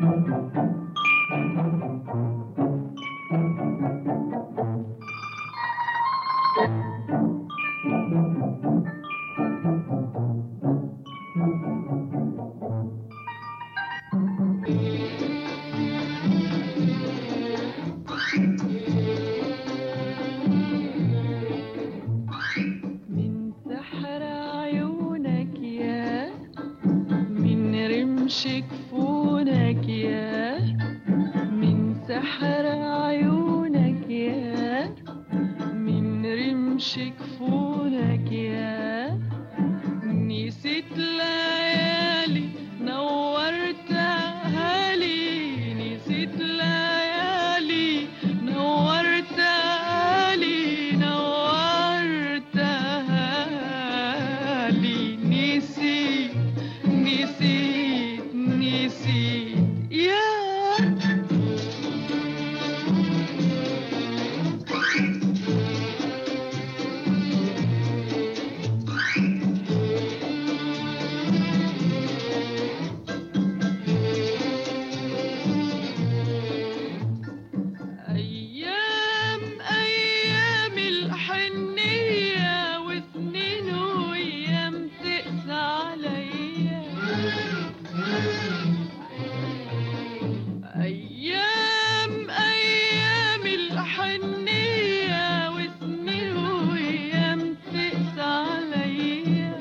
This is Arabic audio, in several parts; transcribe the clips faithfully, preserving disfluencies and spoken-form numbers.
شكفونك يا من سحر عيونك يا من رمش كفونك يا نسيت ليالي نورتها لي نسيت ليالي نورتها لي نورتها لي نسيت نسيت نسيت يا أيام أيام الحنية وسنين وأيام تقسى عليا أيام أيام الحنية وسنين وأيام تقسى عليا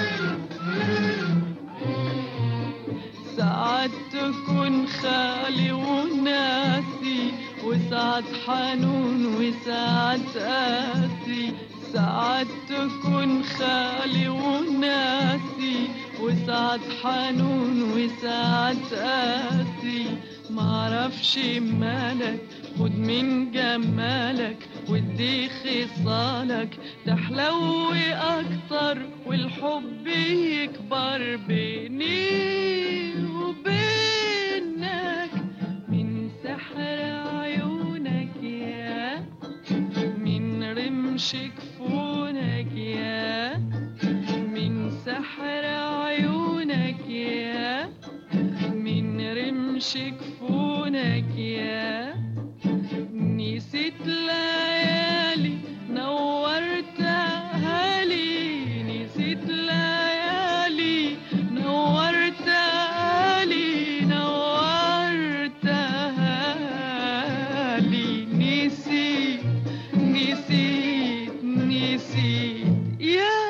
ساعات تكون خالي وناسي وساعات حنون وساعات قاسي ساعات تكون خالي وناسي وساعات حنون وساعات قاسي معرفش مالك خد من جمالك وادي خصالك تحلو اكتر والحب يكبر بيني وبينك من سحر عيونك يا من رمش كفونك يا من سحر عيونك يا من رمش كفونك يا نسيت ليالي نورتها لي نسيت ليالي نورتها لي نورتها لي نسيت نسيت نسيت يا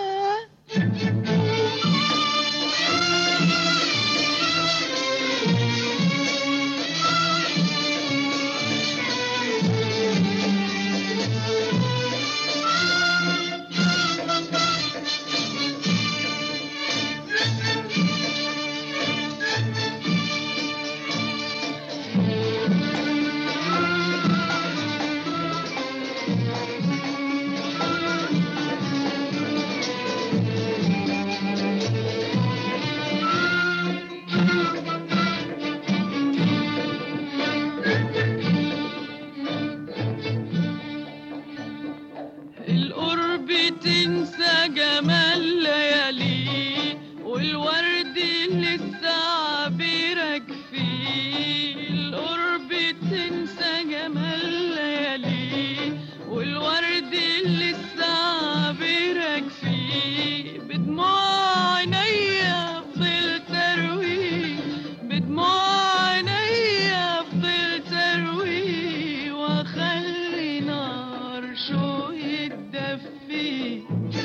القرب تنسى جمال ليالي والورد لسه عبيرك فيه القرب تنسى جمال ليالي والورد لسه عبيرك فيه بدموع عينيا فضلت ارويه بدموع عينيا فضلت ارويه واخلي نار شو يتدفي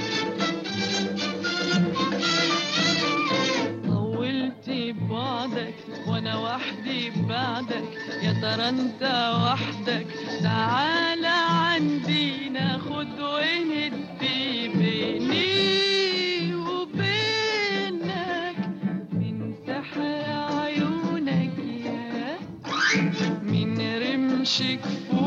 طولت بعدك وانا وحدي بعدك يا ترى انت وحدك تعال عندي ناخد وندي بيني وبينك من سحر عيونك يا من رمش كفونك